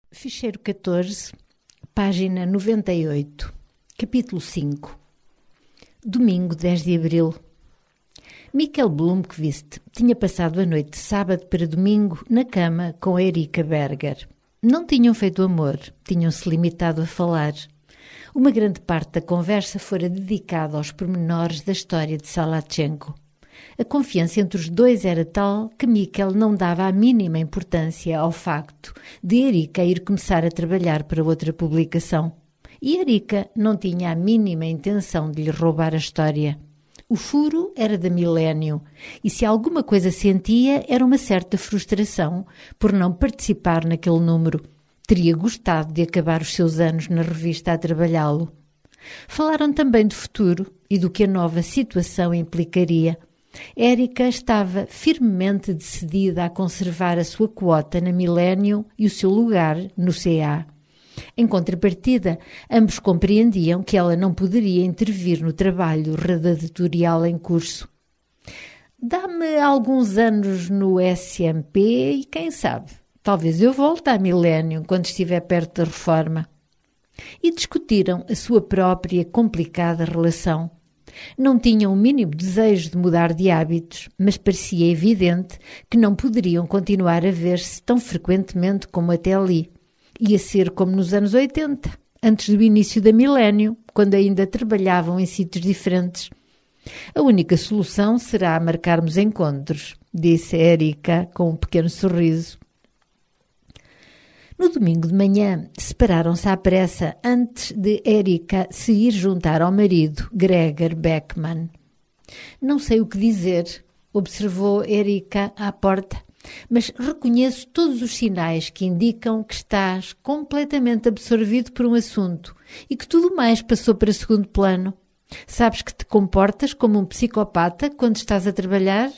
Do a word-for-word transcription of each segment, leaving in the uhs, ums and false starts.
Ficheiro catorze, página noventa e oito, capítulo cinco. Domingo dez de abril. Michael Blomqvist tinha passado a noite de sábado para domingo na cama com Erika Berger. Não tinham feito amor, tinham-se limitado a falar. Uma grande parte da conversa fora dedicada aos pormenores da história de Salatchenko. A confiança entre os dois era tal que Michael não dava a mínima importância ao facto de Erika ir começar a trabalhar para outra publicação. E Erika não tinha a mínima intenção de lhe roubar a história. O furo era da Milênio, e se alguma coisa sentia era uma certa frustração por não participar naquele número. Teria gostado de acabar os seus anos na revista a trabalhá-lo. Falaram também do futuro e do que a nova situação implicaria. Erika estava firmemente decidida a conservar a sua quota na Milênio e o seu lugar no C A. Em contrapartida, ambos compreendiam que ela não poderia intervir no trabalho redatorial em curso. Dá-me alguns anos no S M P e quem sabe, talvez eu volte à Milênio quando estiver perto da reforma. E discutiram a sua própria complicada relação. Não tinham o mínimo desejo de mudar de hábitos, mas parecia evidente que não poderiam continuar a ver-se tão frequentemente como até ali. Ia ser como nos anos oitenta, antes do início da Milênio, quando ainda trabalhavam em sítios diferentes. A única solução será marcarmos encontros, disse Erika com um pequeno sorriso. No domingo de manhã, separaram-se à pressa antes de Erika se ir juntar ao marido, Gregor Beckman. Não sei o que dizer, observou Erika à porta, mas reconheço todos os sinais que indicam que estás completamente absorvido por um assunto e que tudo mais passou para segundo plano. Sabes que te comportas como um psicopata quando estás a trabalhar?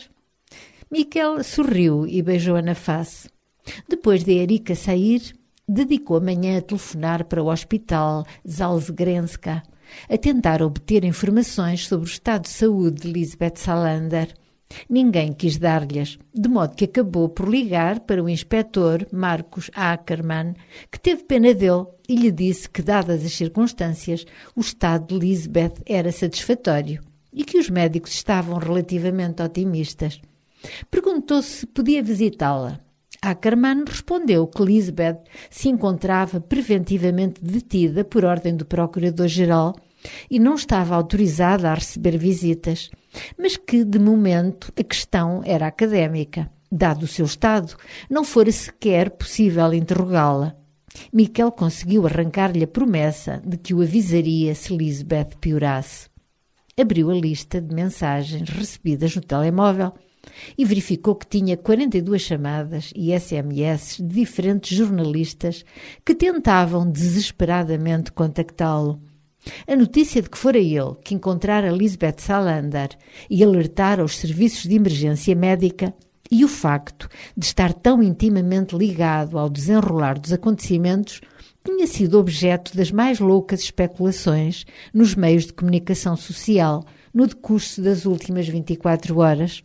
Michael sorriu e beijou-a na face. Depois de Erika sair, dedicou a manhã a telefonar para o hospital Zalzgrenska, a tentar obter informações sobre o estado de saúde de Lisbeth Salander. Ninguém quis dar-lhes, de modo que acabou por ligar para o inspetor Marcus Ackermann, que teve pena dele e lhe disse que, dadas as circunstâncias, o estado de Lisbeth era satisfatório e que os médicos estavam relativamente otimistas. Perguntou se podia visitá-la. Ackermann respondeu que Lisbeth se encontrava preventivamente detida por ordem do Procurador-Geral e não estava autorizada a receber visitas, mas que, de momento, a questão era académica. Dado o seu estado, não fora sequer possível interrogá-la. Michael conseguiu arrancar-lhe a promessa de que o avisaria se Lisbeth piorasse. Abriu a lista de mensagens recebidas no telemóvel e verificou que tinha quarenta e duas chamadas e S M S de diferentes jornalistas que tentavam desesperadamente contactá-lo. A notícia de que fora ele que encontrara Lisbeth Salander e alertara os serviços de emergência médica e o facto de estar tão intimamente ligado ao desenrolar dos acontecimentos tinha sido objeto das mais loucas especulações nos meios de comunicação social no decurso das últimas vinte e quatro horas.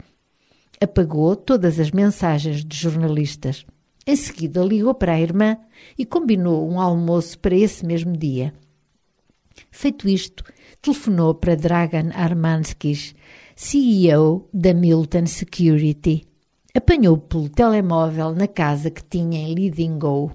Apagou todas as mensagens de jornalistas. Em seguida ligou para a irmã e combinou um almoço para esse mesmo dia. Feito isto, telefonou para Dragan Armanskis, C E O da Milton Security. Apanhou pelo telemóvel na casa que tinha em Lidingö.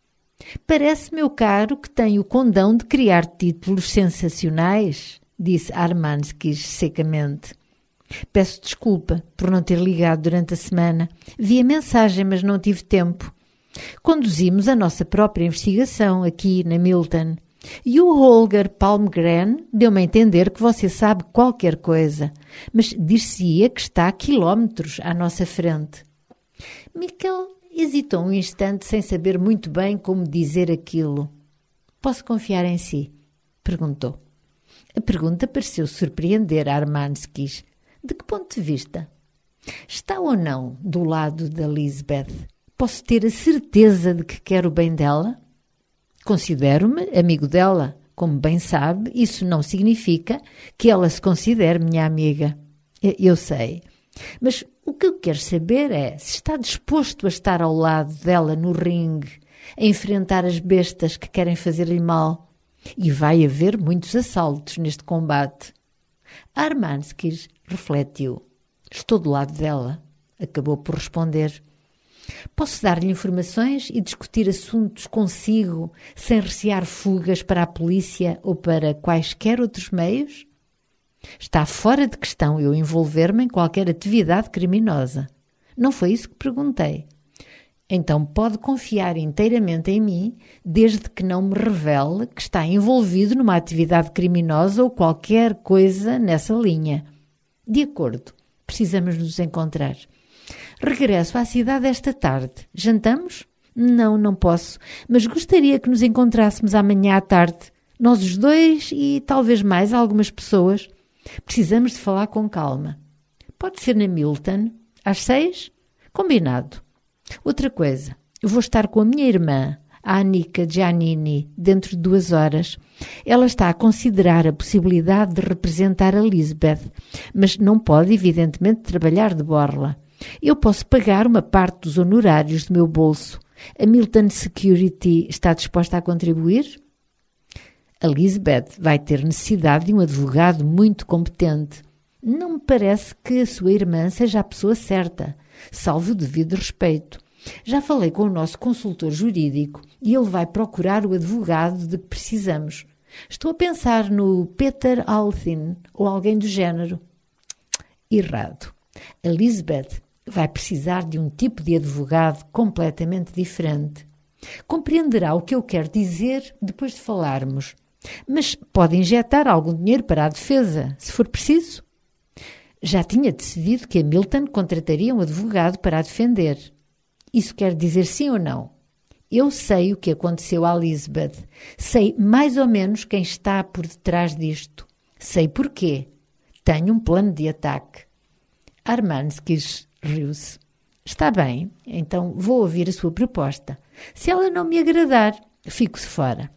Parece, meu caro, que tem o condão de criar títulos sensacionais, disse Armanskis secamente. Peço desculpa por não ter ligado durante a semana. Vi a mensagem, mas não tive tempo. Conduzimos a nossa própria investigação aqui na Milton. E o Holger Palmgren deu-me a entender que você sabe qualquer coisa, mas dir-se-ia que está a quilómetros à nossa frente. Michael hesitou um instante sem saber muito bem como dizer aquilo. Posso confiar em si? Perguntou. A pergunta pareceu surpreender Armanskis. De que ponto de vista? Está ou não do lado da Lisbeth? Posso ter a certeza de que quero o bem dela? Considero-me amigo dela. Como bem sabe, isso não significa que ela se considere minha amiga. Eu sei. Mas o que eu quero saber é se está disposto a estar ao lado dela no ringue a enfrentar as bestas que querem fazer-lhe mal. E vai haver muitos assaltos neste combate. Armanskis refletiu. Estou do lado dela. Acabou por responder. Posso dar-lhe informações e discutir assuntos consigo sem recear fugas para a polícia ou para quaisquer outros meios? Está fora de questão eu envolver-me em qualquer atividade criminosa. Não foi isso que perguntei. Então pode confiar inteiramente em mim, desde que não me revele que está envolvido numa atividade criminosa ou qualquer coisa nessa linha. De acordo, precisamos nos encontrar. Regresso à cidade esta tarde. Jantamos? Não, não posso, mas gostaria que nos encontrássemos amanhã à tarde. Nós os dois e talvez mais algumas pessoas. Precisamos de falar com calma. Pode ser na Milton? Às seis? Combinado. Outra coisa, eu vou estar com a minha irmã, a Annika Giannini, dentro de duas horas. Ela está a considerar a possibilidade de representar a Lisbeth, mas não pode, evidentemente, trabalhar de borla. Eu posso pagar uma parte dos honorários do meu bolso. A Milton Security está disposta a contribuir? A Lisbeth vai ter necessidade de um advogado muito competente. Não me parece que a sua irmã seja a pessoa certa, salvo o devido respeito. Já falei com o nosso consultor jurídico e ele vai procurar o advogado de que precisamos. Estou a pensar no Peter Althin ou alguém do género. Errado. A Lisbeth vai precisar de um tipo de advogado completamente diferente. Compreenderá o que eu quero dizer depois de falarmos, mas pode injetar algum dinheiro para a defesa, se for preciso. Já tinha decidido que a Milton contrataria um advogado para a defender. Isso quer dizer sim ou não? Eu sei o que aconteceu à Lisbeth. Sei mais ou menos quem está por detrás disto. Sei porquê. Tenho um plano de ataque. Armanskis riu-se. Está bem, então vou ouvir a sua proposta. Se ela não me agradar, fico-se fora.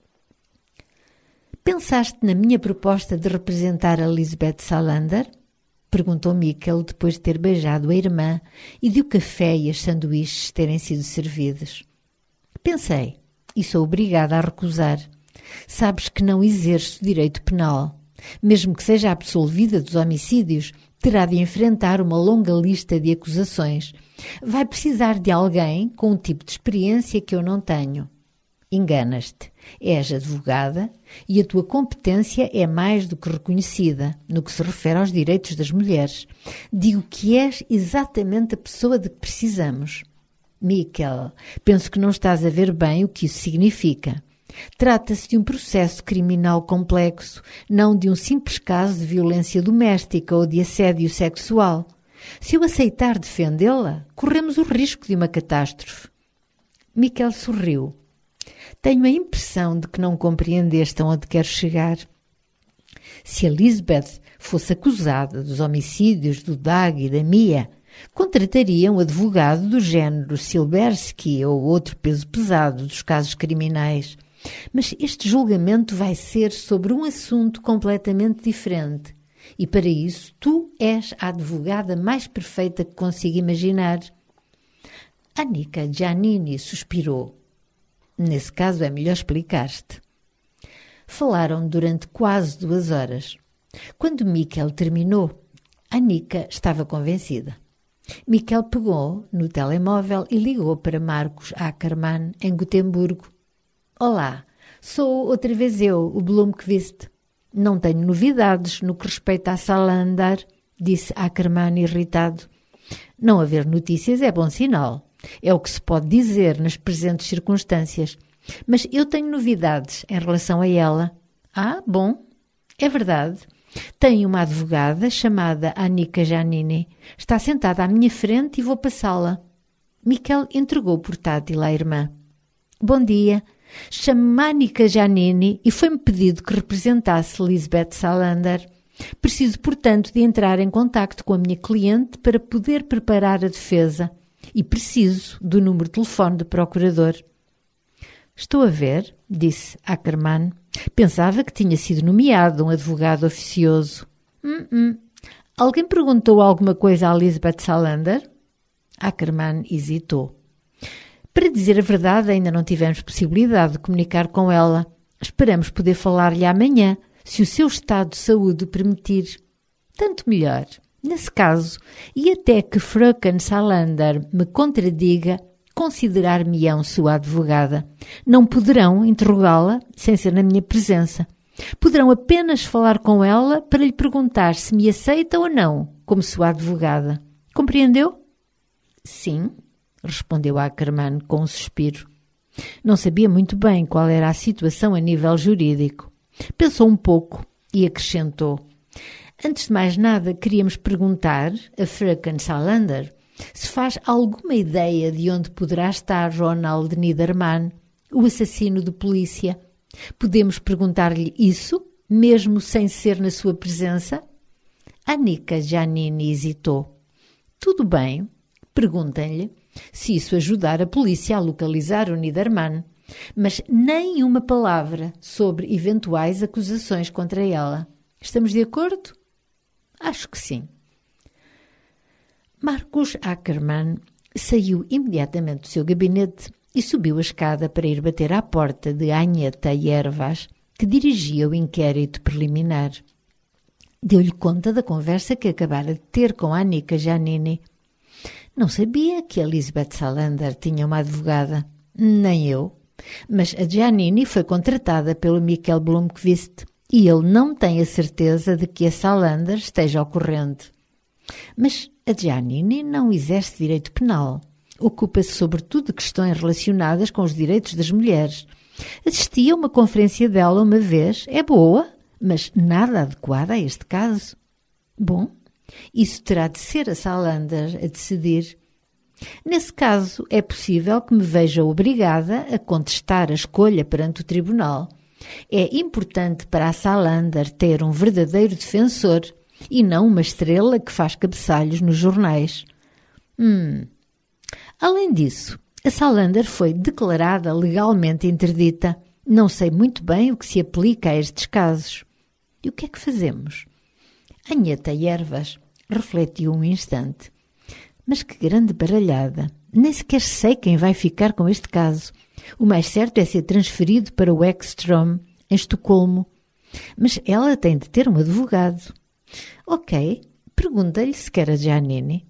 Pensaste na minha proposta de representar a Lisbeth Salander? Perguntou Mikkel depois de ter beijado a irmã e de o café e as sanduíches terem sido servidos. Pensei, e sou obrigada a recusar. Sabes que não exerço direito penal. Mesmo que seja absolvida dos homicídios, terá de enfrentar uma longa lista de acusações. Vai precisar de alguém com um tipo de experiência que eu não tenho. Enganas-te. És advogada e a tua competência é mais do que reconhecida no que se refere aos direitos das mulheres. Digo que és exatamente a pessoa de que precisamos. Mikkel, penso que não estás a ver bem o que isso significa. Trata-se de um processo criminal complexo, não de um simples caso de violência doméstica ou de assédio sexual. Se eu aceitar defendê-la, corremos o risco de uma catástrofe. Mikkel sorriu. Tenho a impressão de que não compreendeste aonde quero chegar. Se a Lisbeth fosse acusada dos homicídios do Dag e da Mia, contrataria um advogado do género Silbersky ou outro peso pesado dos casos criminais. Mas este julgamento vai ser sobre um assunto completamente diferente. E para isso, tu és a advogada mais perfeita que consigo imaginar. Annika Giannini suspirou. Nesse caso é melhor explicar-te. Falaram durante quase duas horas. Quando Mikkel terminou, Annika estava convencida. Mikkel pegou no telemóvel e ligou para Marcos Ackermann, em Gotemburgo. Olá, sou outra vez eu, o Blomqvist. Não tenho novidades no que respeita a Salander, disse Ackermann irritado. Não haver notícias é bom sinal. É o que se pode dizer nas presentes circunstâncias. Mas eu tenho novidades em relação a ela. Ah, bom, é verdade. Tenho uma advogada chamada Annika Giannini. Está sentada à minha frente e vou passá-la. Mikkel entregou o portátil à irmã. Bom dia. Chamo-me Annika Giannini e foi-me pedido que representasse Lisbeth Salander. Preciso, portanto, de entrar em contacto com a minha cliente para poder preparar a defesa. E preciso do número de telefone do procurador. Estou a ver, disse Ackermann. Pensava que tinha sido nomeado um advogado oficioso. Hum, hum. Alguém perguntou alguma coisa a Lisbeth Salander? Ackermann hesitou. Para dizer a verdade, ainda não tivemos possibilidade de comunicar com ela. Esperamos poder falar-lhe amanhã, se o seu estado de saúde o permitir. Tanto melhor. Nesse caso, e até que Fröken Salander me contradiga, considerar-me-ão sua advogada. Não poderão interrogá-la sem ser na minha presença. Poderão apenas falar com ela para lhe perguntar se me aceita ou não como sua advogada. Compreendeu? Sim, respondeu Ackermann com um suspiro. Não sabia muito bem qual era a situação a nível jurídico. Pensou um pouco e acrescentou: antes de mais nada, queríamos perguntar a Fröken Salander se faz alguma ideia de onde poderá estar Ronald Niedermann, o assassino de polícia. Podemos perguntar-lhe isso, mesmo sem ser na sua presença? Annika Giannini hesitou. Tudo bem, perguntem-lhe se isso ajudar a polícia a localizar o Niedermann, mas nem uma palavra sobre eventuais acusações contra ela. Estamos de acordo? Acho que sim. Markus Ackermann saiu imediatamente do seu gabinete e subiu a escada para ir bater à porta de Agneta Jervas, que dirigia o inquérito preliminar. Deu-lhe conta da conversa que acabara de ter com Annika Giannini. Não sabia que Elisabeth Salander tinha uma advogada. Nem eu. Mas a Giannini foi contratada pelo Michael Blomqvist e ele não tem a certeza de que a Salander esteja ao corrente. Mas a Giannini não exerce direito penal. Ocupa-se sobretudo de questões relacionadas com os direitos das mulheres. Assisti a uma conferência dela uma vez. É boa, mas nada adequada a este caso. Bom, isso terá de ser a Salander a decidir. Nesse caso, é possível que me veja obrigada a contestar a escolha perante o tribunal. É importante para a Salander ter um verdadeiro defensor e não uma estrela que faz cabeçalhos nos jornais. Hum. Além disso, a Salander foi declarada legalmente interdita. Não sei muito bem o que se aplica a estes casos. E o que é que fazemos? Agneta Jervas refletiu um instante. Mas que grande baralhada! Nem sequer sei quem vai ficar com este caso. O mais certo é ser transferido para o Ekström, em Estocolmo. Mas ela tem de ter um advogado. Ok, pergunta-lhe se quer a Giannini.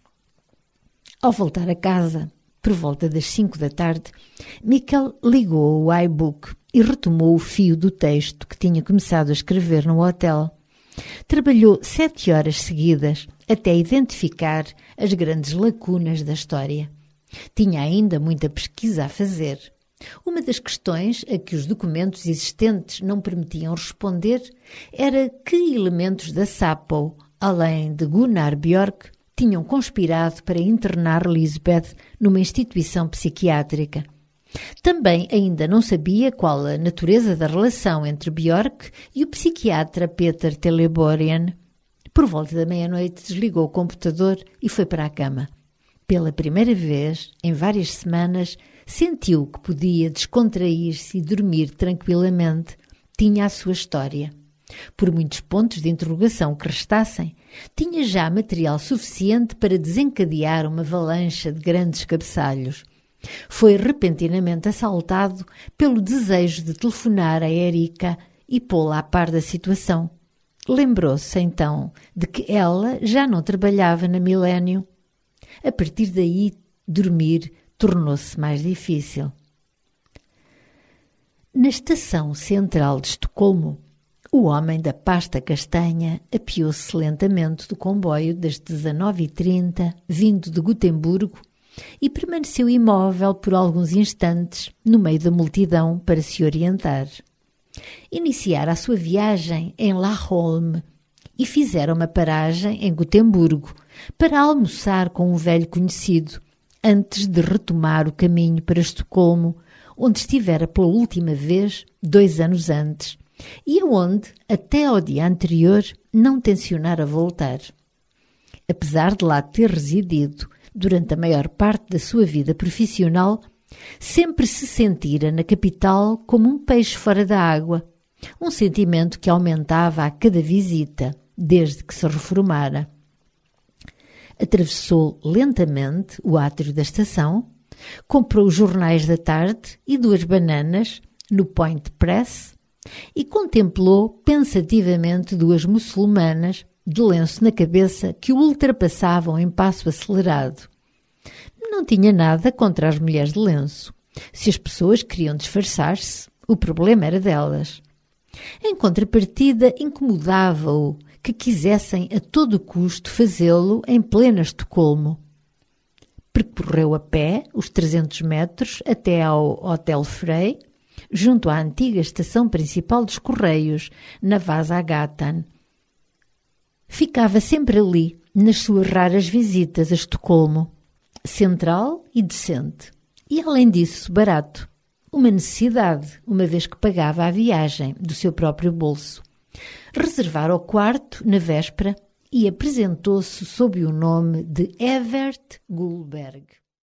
Ao voltar a casa, por volta das cinco da tarde, Michael ligou o iBook e retomou o fio do texto que tinha começado a escrever no hotel. Trabalhou sete horas seguidas até identificar as grandes lacunas da história. Tinha ainda muita pesquisa a fazer. Uma das questões a que os documentos existentes não permitiam responder era que elementos da Sapo, além de Gunnar Björk, tinham conspirado para internar Lisbeth numa instituição psiquiátrica. Também ainda não sabia qual a natureza da relação entre Björk e o psiquiatra Peter Teleborian. Por volta da meia-noite desligou o computador e foi para a cama. Pela primeira vez, em várias semanas, sentiu que podia descontrair-se e dormir tranquilamente. Tinha a sua história. Por muitos pontos de interrogação que restassem, tinha já material suficiente para desencadear uma avalanche de grandes cabeçalhos. Foi repentinamente assaltado pelo desejo de telefonar a Erika e pô-la a par da situação. Lembrou-se, então, de que ela já não trabalhava na Milênio. A partir daí, dormir tornou-se mais difícil. Na estação central de Estocolmo, o homem da pasta castanha apiou-se lentamente do comboio das dezanove e trinta, vindo de Gotemburgo, e permaneceu imóvel por alguns instantes no meio da multidão para se orientar. Iniciara a sua viagem em Laholm e fizeram uma paragem em Gotemburgo para almoçar com um velho conhecido, antes de retomar o caminho para Estocolmo, onde estivera pela última vez dois anos antes, e aonde, até ao dia anterior, não tencionara voltar. Apesar de lá ter residido durante a maior parte da sua vida profissional, sempre se sentira na capital como um peixe fora da água, um sentimento que aumentava a cada visita, desde que se reformara. Atravessou lentamente o átrio da estação, Comprou os jornais da tarde e duas bananas no Point Press e contemplou pensativamente duas muçulmanas de lenço na cabeça que o ultrapassavam em passo acelerado. Não tinha nada contra as mulheres de lenço. Se as pessoas queriam disfarçar-se, o problema era delas. Em contrapartida, incomodava-o que quisessem a todo custo fazê-lo em plena Estocolmo. Percorreu a pé os trezentos metros até ao Hotel Frey, junto à antiga estação principal dos Correios, na Vasagatan. Ficava sempre ali, nas suas raras visitas a Estocolmo. Central e decente. E, além disso, barato. Uma necessidade, uma vez que pagava a viagem do seu próprio bolso. Reservara o quarto na véspera e apresentou-se sob o nome de Evert Gullberg.